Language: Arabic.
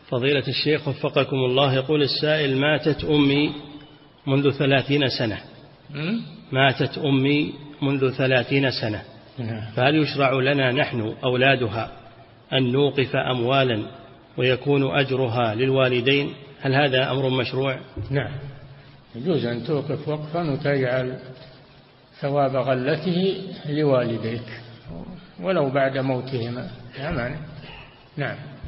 فضيلة الشيخ وفقكم الله، يقول السائل: ماتت أمي منذ 30 سنة. ماتت أمي منذ 30 سنة، فهل يشرع لنا نحن أولادها أن نوقف أموالا ويكون أجرها للوالدين؟ هل هذا أمر مشروع؟ نعم، يجوز أن توقف وقفا وتجعل ثواب غلته لوالديك ولو بعد موتهما، لا مانع. نعم.